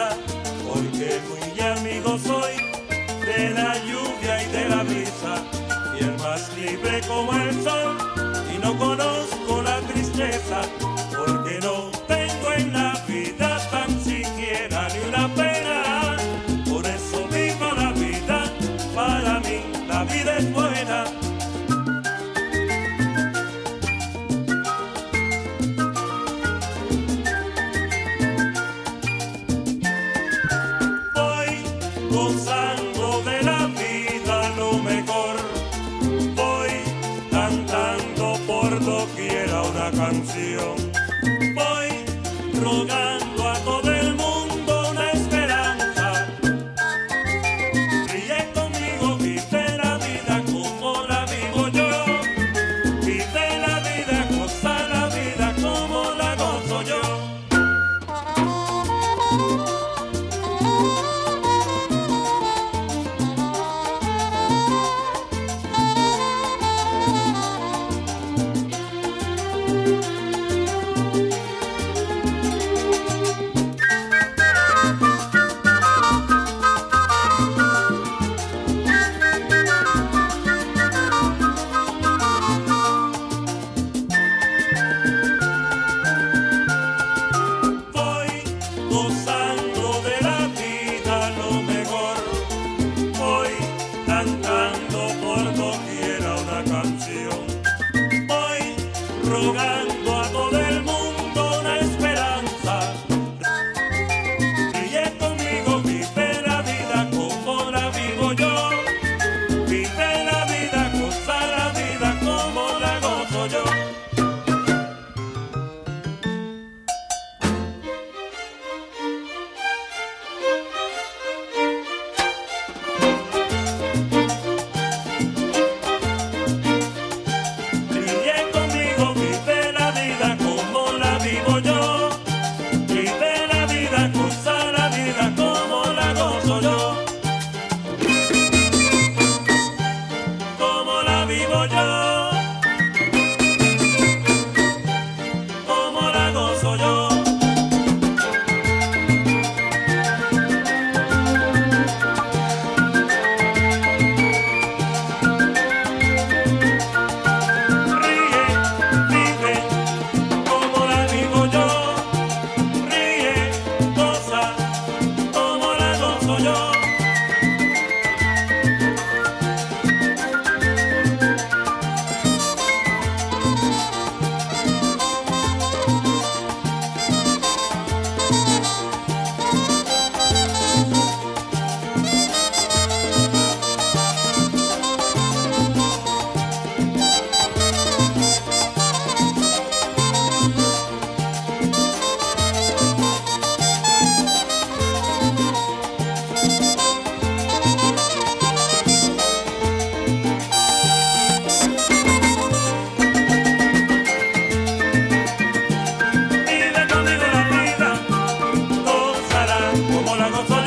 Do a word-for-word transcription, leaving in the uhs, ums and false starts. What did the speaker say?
tristeza, porque muy amigo soy de la lluvia y de la brisa, y el más libre como el sol, y no conozco la tristeza, porque no tengo en la vida tan siquiera ni una pena. Por eso vivo la vida, para mí la vida es buena. Gozando de la vida lo mejor, voy cantando por doquiera una canción, voy rogando a todo el mundo una esperanza. Ríe conmigo, vive la vida como la vivo yo, vive la vida, goza la vida como la gozo yo. Gozando de la vida lo mejor, voy cantando por doquiera una canción, voy rogando a todo el mundo una esperanza. Ríe conmigo, vive la vida como la vivo yo, vive la vida, goza la vida como la gozo yo. Como la gozo